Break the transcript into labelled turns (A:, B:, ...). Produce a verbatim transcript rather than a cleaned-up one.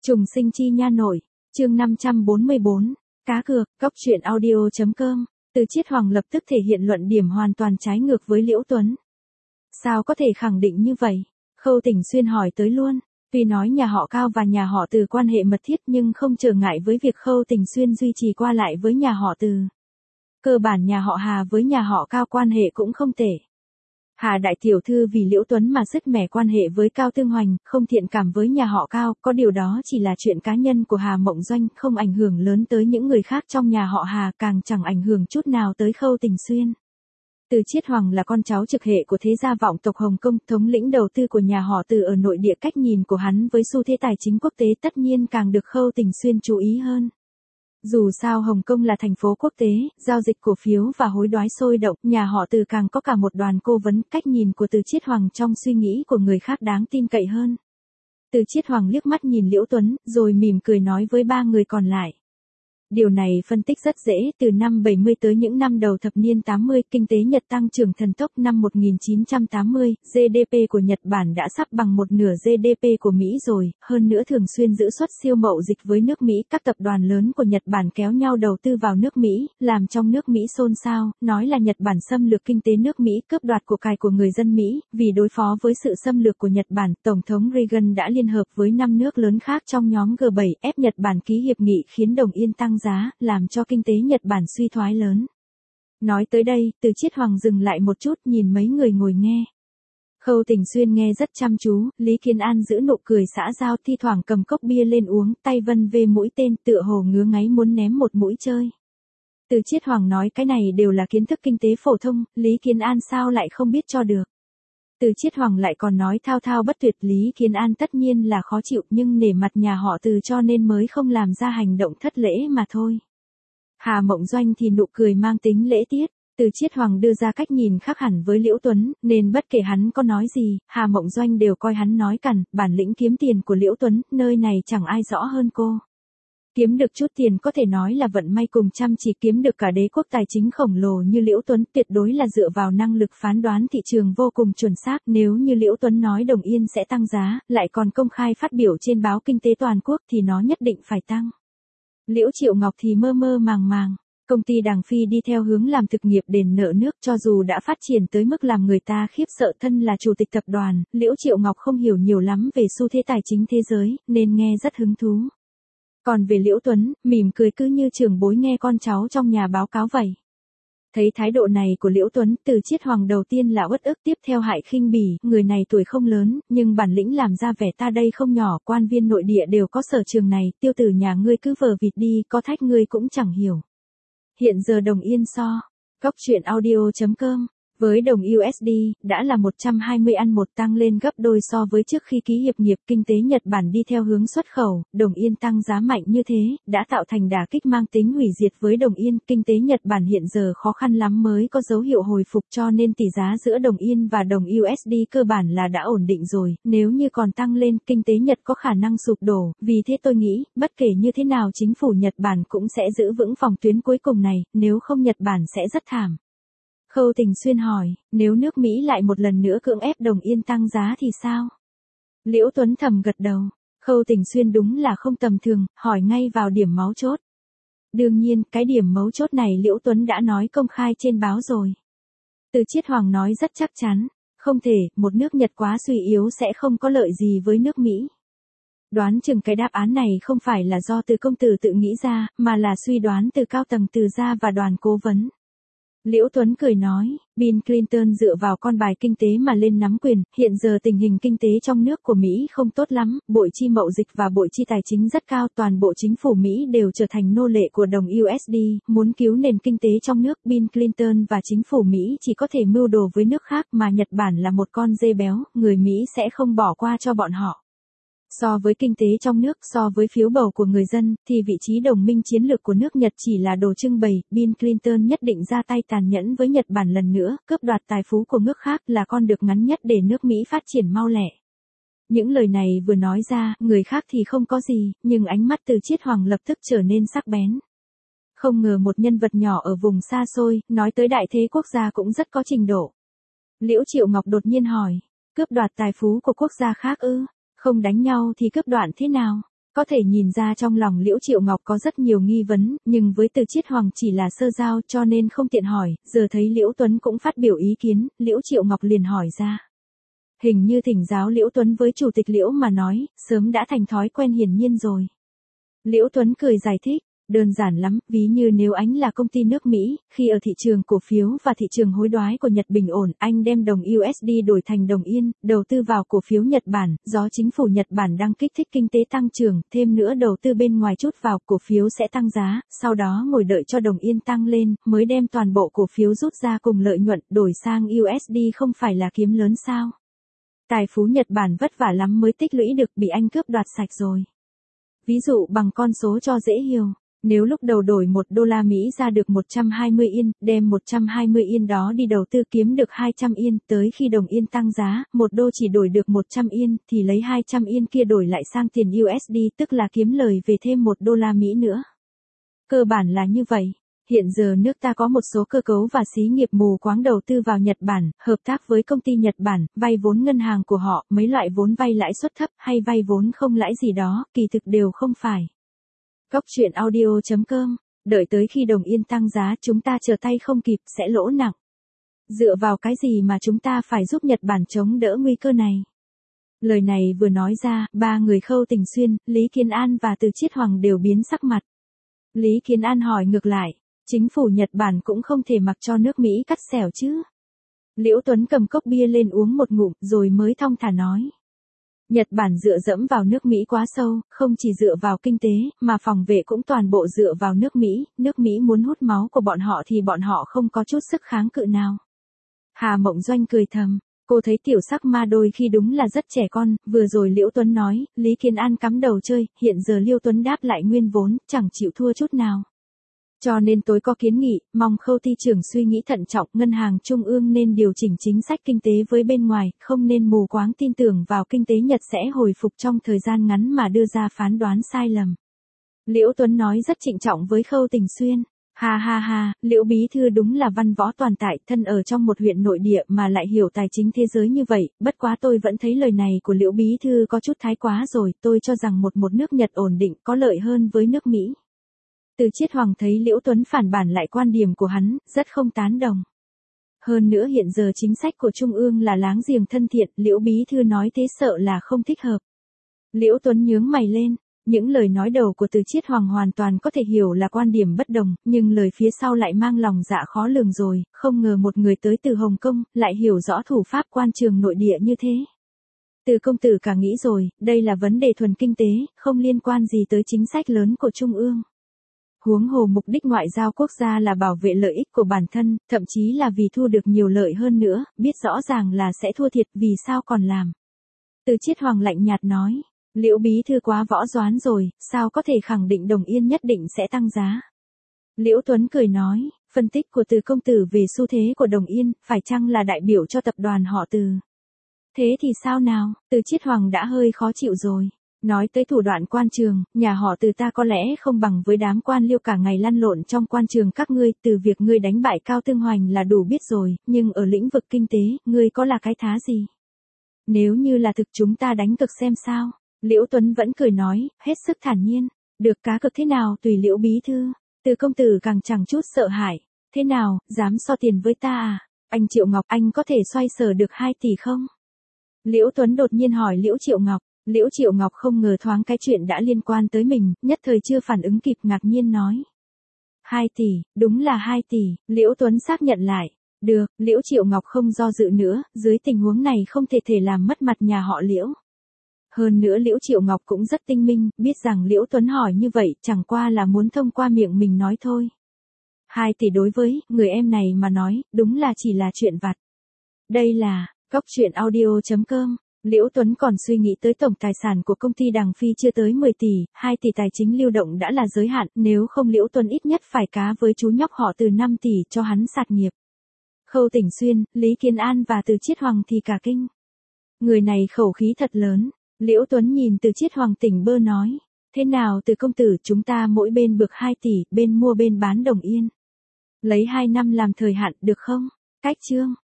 A: Trùng sinh chi nha nội, chương năm trăm bốn mươi bốn, cá cược, cóc truyện audio.com, Từ Chiết Hoàng lập tức thể hiện luận điểm hoàn toàn trái ngược với Liễu Tuấn. Sao có thể khẳng định như vậy? Khâu Tỉnh Xuyên hỏi tới luôn. Tuy nói nhà họ Cao và nhà họ Từ quan hệ mật thiết nhưng không trở ngại với việc Khâu Tỉnh Xuyên duy trì qua lại với nhà họ Từ. Cơ bản nhà họ Hà với nhà họ Cao quan hệ cũng không tệ. Hà đại tiểu thư vì Liễu Tuấn mà sứt mẻ quan hệ với Cao Tương Hoành, không thiện cảm với nhà họ Cao, có điều đó chỉ là chuyện cá nhân của Hà Mộng Doanh, không ảnh hưởng lớn tới những người khác trong nhà họ Hà, càng chẳng ảnh hưởng chút nào tới Khâu Tỉnh Xuyên. Từ Chiết Hoàng là con cháu trực hệ của thế gia vọng tộc Hồng Kông, thống lĩnh đầu tư của nhà họ Từ ở nội địa, cách nhìn của hắn với xu thế tài chính quốc tế tất nhiên càng được Khâu Tỉnh Xuyên chú ý hơn. Dù sao Hồng Kông là thành phố quốc tế, giao dịch cổ phiếu và hối đoái sôi động, nhà họ Từ càng có cả một đoàn cố vấn, cách nhìn của Từ Chiết Hoàng trong suy nghĩ của người khác đáng tin cậy hơn. Từ Chiết Hoàng liếc mắt nhìn Liễu Tuấn, rồi mỉm cười nói với ba người còn lại. Điều này phân tích rất dễ, từ năm bảy mươi tới những năm đầu thập niên tám mươi, kinh tế Nhật tăng trưởng thần tốc. Năm một nghìn chín trăm tám mươi, giê đê pê của Nhật Bản đã sắp bằng một nửa giê đê pê của Mỹ rồi, hơn nữa thường xuyên giữ suất siêu mậu dịch với nước Mỹ, các tập đoàn lớn của Nhật Bản kéo nhau đầu tư vào nước Mỹ, làm trong nước Mỹ xôn xao, nói là Nhật Bản xâm lược kinh tế nước Mỹ, cướp đoạt của cải của người dân Mỹ. Vì đối phó với sự xâm lược của Nhật Bản, Tổng thống Reagan đã liên hợp với năm nước lớn khác trong nhóm G bảy, ép Nhật Bản ký hiệp nghị khiến đồng yên tăng giá, làm cho kinh tế Nhật Bản suy thoái lớn. Nói tới đây, Từ Chiết Hoàng dừng lại một chút, nhìn mấy người ngồi nghe. Khâu Tỉnh Xuyên nghe rất chăm chú, Lý Kiến An giữ nụ cười xã giao, thi thoảng cầm cốc bia lên uống, tay vân về mũi tên, tựa hồ ngứa ngáy muốn ném một mũi chơi. Từ Chiết Hoàng nói cái này đều là kiến thức kinh tế phổ thông, Lý Kiến An sao lại không biết cho được. Từ Chiết Hoàng lại còn nói thao thao bất tuyệt, Lý Kiến An tất nhiên là khó chịu, nhưng nể mặt nhà họ Từ cho nên mới không làm ra hành động thất lễ mà thôi. Hà Mộng Doanh thì nụ cười mang tính lễ tiết. Từ Chiết Hoàng đưa ra cách nhìn khác hẳn với Liễu Tuấn, nên bất kể hắn có nói gì, Hà Mộng Doanh đều coi hắn nói cằn. Bản lĩnh kiếm tiền của Liễu Tuấn, nơi này chẳng ai rõ hơn cô. Kiếm được chút tiền có thể nói là vận may cùng chăm chỉ, kiếm được cả đế quốc tài chính khổng lồ như Liễu Tuấn tuyệt đối là dựa vào năng lực phán đoán thị trường vô cùng chuẩn xác. Nếu như Liễu Tuấn nói đồng yên sẽ tăng giá, lại còn công khai phát biểu trên báo Kinh tế Toàn quốc thì nó nhất định phải tăng. Liễu Triệu Ngọc thì mơ mơ màng màng. Công ty Đàng Phi đi theo hướng làm thực nghiệp đền nợ nước, cho dù đã phát triển tới mức làm người ta khiếp sợ, thân là chủ tịch tập đoàn, Liễu Triệu Ngọc không hiểu nhiều lắm về xu thế tài chính thế giới, nên nghe rất hứng thú. Còn về Liễu Tuấn, mỉm cười cứ như trưởng bối nghe con cháu trong nhà báo cáo vậy. Thấy thái độ này của Liễu Tuấn, Từ Chiết Hoàng đầu tiên là uất ức, tiếp theo hại khinh bỉ, người này tuổi không lớn, nhưng bản lĩnh làm ra vẻ ta đây không nhỏ, quan viên nội địa đều có sở trường này, tiêu tử nhà ngươi cứ vờ vịt đi, có thách ngươi cũng chẳng hiểu. Hiện giờ đồng yên so, cóc truyện audio.com, với đồng u ét đê, đã là một trăm hai mươi ăn một, tăng lên gấp đôi so với trước khi ký hiệp nghiệp. Kinh tế Nhật Bản đi theo hướng xuất khẩu, đồng yên tăng giá mạnh như thế, đã tạo thành đả kích mang tính hủy diệt với đồng yên. Kinh tế Nhật Bản hiện giờ khó khăn lắm mới có dấu hiệu hồi phục, cho nên tỷ giá giữa đồng yên và đồng u ét đê cơ bản là đã ổn định rồi, nếu như còn tăng lên, kinh tế Nhật có khả năng sụp đổ, vì thế tôi nghĩ, bất kể như thế nào chính phủ Nhật Bản cũng sẽ giữ vững phòng tuyến cuối cùng này, nếu không Nhật Bản sẽ rất thảm. Khâu Tỉnh Xuyên hỏi, nếu nước Mỹ lại một lần nữa cưỡng ép đồng yên tăng giá thì sao? Liễu Tuấn thầm gật đầu. Khâu Tỉnh Xuyên đúng là không tầm thường, hỏi ngay vào điểm máu chốt. Đương nhiên, cái điểm mấu chốt này Liễu Tuấn đã nói công khai trên báo rồi. Từ Chiết Hoàng nói rất chắc chắn, không thể, một nước Nhật quá suy yếu sẽ không có lợi gì với nước Mỹ. Đoán chừng cái đáp án này không phải là do Từ công tử tự nghĩ ra, mà là suy đoán từ cao tầng Từ gia và đoàn cố vấn. Liễu Tuấn cười nói, Bill Clinton dựa vào con bài kinh tế mà lên nắm quyền, hiện giờ tình hình kinh tế trong nước của Mỹ không tốt lắm, bội chi mậu dịch và bội chi tài chính rất cao, toàn bộ chính phủ Mỹ đều trở thành nô lệ của đồng u ét đê, muốn cứu nền kinh tế trong nước, Bill Clinton và chính phủ Mỹ chỉ có thể mưu đồ với nước khác, mà Nhật Bản là một con dê béo, người Mỹ sẽ không bỏ qua cho bọn họ. So với kinh tế trong nước, so với phiếu bầu của người dân, thì vị trí đồng minh chiến lược của nước Nhật chỉ là đồ trưng bày. Bill Clinton nhất định ra tay tàn nhẫn với Nhật Bản lần nữa, cướp đoạt tài phú của nước khác là con đường ngắn nhất để nước Mỹ phát triển mau lẹ. Những lời này vừa nói ra, người khác thì không có gì, nhưng ánh mắt Từ Chiết Hoàng lập tức trở nên sắc bén. Không ngờ một nhân vật nhỏ ở vùng xa xôi, nói tới đại thế quốc gia cũng rất có trình độ. Liễu Triệu Ngọc đột nhiên hỏi, cướp đoạt tài phú của quốc gia khác ư? Không đánh nhau thì cướp đoạt thế nào? Có thể nhìn ra trong lòng Liễu Triệu Ngọc có rất nhiều nghi vấn, nhưng với Từ Chiết Hoàng chỉ là sơ giao cho nên không tiện hỏi, giờ thấy Liễu Tuấn cũng phát biểu ý kiến, Liễu Triệu Ngọc liền hỏi ra. Hình như thỉnh giáo Liễu Tuấn với chủ tịch Liễu mà nói, sớm đã thành thói quen hiển nhiên rồi. Liễu Tuấn cười giải thích, đơn giản lắm, ví như nếu anh là công ty nước Mỹ, khi ở thị trường cổ phiếu và thị trường hối đoái của Nhật bình ổn, anh đem đồng u ét đê đổi thành đồng Yên, đầu tư vào cổ phiếu Nhật Bản, do chính phủ Nhật Bản đang kích thích kinh tế tăng trưởng, thêm nữa đầu tư bên ngoài chút vào, cổ phiếu sẽ tăng giá, sau đó ngồi đợi cho đồng Yên tăng lên, mới đem toàn bộ cổ phiếu rút ra cùng lợi nhuận, đổi sang u ét đê không phải là kiếm lớn sao? Tài phú Nhật Bản vất vả lắm mới tích lũy được, bị anh cướp đoạt sạch rồi. Ví dụ bằng con số cho dễ hiểu. Nếu lúc đầu đổi một đô la Mỹ ra được một trăm hai mươi yên, đem một trăm hai mươi yên đó đi đầu tư kiếm được hai trăm yên, tới khi đồng yên tăng giá, một đô chỉ đổi được một trăm yên, thì lấy hai trăm yên kia đổi lại sang tiền u ét đê, tức là kiếm lời về thêm một đô la Mỹ nữa. Cơ bản là như vậy. Hiện giờ nước ta có một số cơ cấu và xí nghiệp mù quáng đầu tư vào Nhật Bản, hợp tác với công ty Nhật Bản, vay vốn ngân hàng của họ, mấy loại vốn vay lãi suất thấp hay vay vốn không lãi gì đó, kỳ thực đều không phải. Cóc truyện audio chấm com, đợi tới khi đồng yên tăng giá chúng ta trở tay không kịp sẽ lỗ nặng. Dựa vào cái gì mà chúng ta phải giúp Nhật Bản chống đỡ nguy cơ này? Lời này vừa nói ra, ba người Khâu Tình Xuyên, Lý Kiến An và Từ Chiết Hoàng đều biến sắc mặt. Lý Kiến An hỏi ngược lại, chính phủ Nhật Bản cũng không thể mặc cho nước Mỹ cắt xẻo chứ? Liễu Tuấn cầm cốc bia lên uống một ngụm rồi mới thong thả nói. Nhật Bản dựa dẫm vào nước Mỹ quá sâu, không chỉ dựa vào kinh tế, mà phòng vệ cũng toàn bộ dựa vào nước Mỹ, nước Mỹ muốn hút máu của bọn họ thì bọn họ không có chút sức kháng cự nào. Hà Mộng Doanh cười thầm, cô thấy tiểu sắc ma đôi khi đúng là rất trẻ con, vừa rồi Liễu Tuấn nói, Lý Kiến An cắm đầu chơi, hiện giờ Liêu Tuấn đáp lại nguyên vốn, chẳng chịu thua chút nào. Cho nên tôi có kiến nghị, mong Khâu ty trưởng suy nghĩ thận trọng, ngân hàng trung ương nên điều chỉnh chính sách kinh tế với bên ngoài, không nên mù quáng tin tưởng vào kinh tế Nhật sẽ hồi phục trong thời gian ngắn mà đưa ra phán đoán sai lầm. Liễu Tuấn nói rất trịnh trọng với Khâu Tình Xuyên. Ha ha ha, Liễu bí thư đúng là văn võ toàn tại, thân ở trong một huyện nội địa mà lại hiểu tài chính thế giới như vậy, bất quá tôi vẫn thấy lời này của Liễu bí thư có chút thái quá rồi, tôi cho rằng một một nước Nhật ổn định có lợi hơn với nước Mỹ. Từ Chiết Hoàng thấy Liễu Tuấn phản bản lại quan điểm của hắn, rất không tán đồng. Hơn nữa hiện giờ chính sách của Trung ương là láng giềng thân thiện, Liễu bí thư nói thế sợ là không thích hợp. Liễu Tuấn nhướng mày lên, những lời nói đầu của Từ Chiết Hoàng hoàn toàn có thể hiểu là quan điểm bất đồng, nhưng lời phía sau lại mang lòng dạ khó lường rồi, không ngờ một người tới từ Hồng Kông, lại hiểu rõ thủ pháp quan trường nội địa như thế. Từ công tử cả nghĩ rồi, đây là vấn đề thuần kinh tế, không liên quan gì tới chính sách lớn của Trung ương. Huống hồ mục đích ngoại giao quốc gia là bảo vệ lợi ích của bản thân, thậm chí là vì thu được nhiều lợi hơn nữa, biết rõ ràng là sẽ thua thiệt, vì sao còn làm. Từ Chiết Hoàng lạnh nhạt nói, Liễu bí thư quá võ doán rồi, sao có thể khẳng định đồng yên nhất định sẽ tăng giá. Liễu Tuấn cười nói, phân tích của Từ công tử về xu thế của đồng yên, phải chăng là đại biểu cho tập đoàn họ Từ. Thế thì sao nào, Từ Chiết Hoàng đã hơi khó chịu rồi. Nói tới thủ đoạn quan trường, nhà họ Từ ta có lẽ không bằng với đám quan liêu cả ngày lăn lộn trong quan trường các ngươi, từ việc ngươi đánh bại Cao Tương Hoành là đủ biết rồi, nhưng ở lĩnh vực kinh tế, ngươi có là cái thá gì? Nếu như là thực chúng ta đánh cực xem sao? Liễu Tuấn vẫn cười nói, hết sức thản nhiên, được cá cực thế nào tùy Liễu bí thư. Từ công tử càng chẳng chút sợ hãi, thế nào, dám so tiền với ta à? Anh Triệu Ngọc, anh có thể xoay sở được hai tỷ không? Liễu Tuấn đột nhiên hỏi Liễu Triệu Ngọc. Liễu Triệu Ngọc không ngờ thoáng cái chuyện đã liên quan tới mình, nhất thời chưa phản ứng kịp ngạc nhiên nói. hai tỷ, đúng là hai tỷ, Liễu Tuấn xác nhận lại. Được, Liễu Triệu Ngọc không do dự nữa, dưới tình huống này không thể thể làm mất mặt nhà họ Liễu. Hơn nữa Liễu Triệu Ngọc cũng rất tinh minh, biết rằng Liễu Tuấn hỏi như vậy chẳng qua là muốn thông qua miệng mình nói thôi. hai tỷ đối với người em này mà nói, đúng là chỉ là chuyện vặt. Đây là cóc truyện audio chấm com. Liễu Tuấn còn suy nghĩ tới tổng tài sản của công ty Đằng Phi chưa tới mười tỷ, hai tỷ tài chính lưu động đã là giới hạn, nếu không Liễu Tuấn ít nhất phải cá với chú nhóc họ Từ năm tỷ cho hắn sạt nghiệp. Khâu Tình Xuyên, Lý Kiến An và Từ Chiết Hoàng thì cả kinh. Người này khẩu khí thật lớn, Liễu Tuấn nhìn Từ Chiết Hoàng tỉnh bơ nói, thế nào Từ công tử chúng ta mỗi bên bược hai tỷ, bên mua bên bán đồng yên. Lấy hai năm làm thời hạn được không? Cách chương.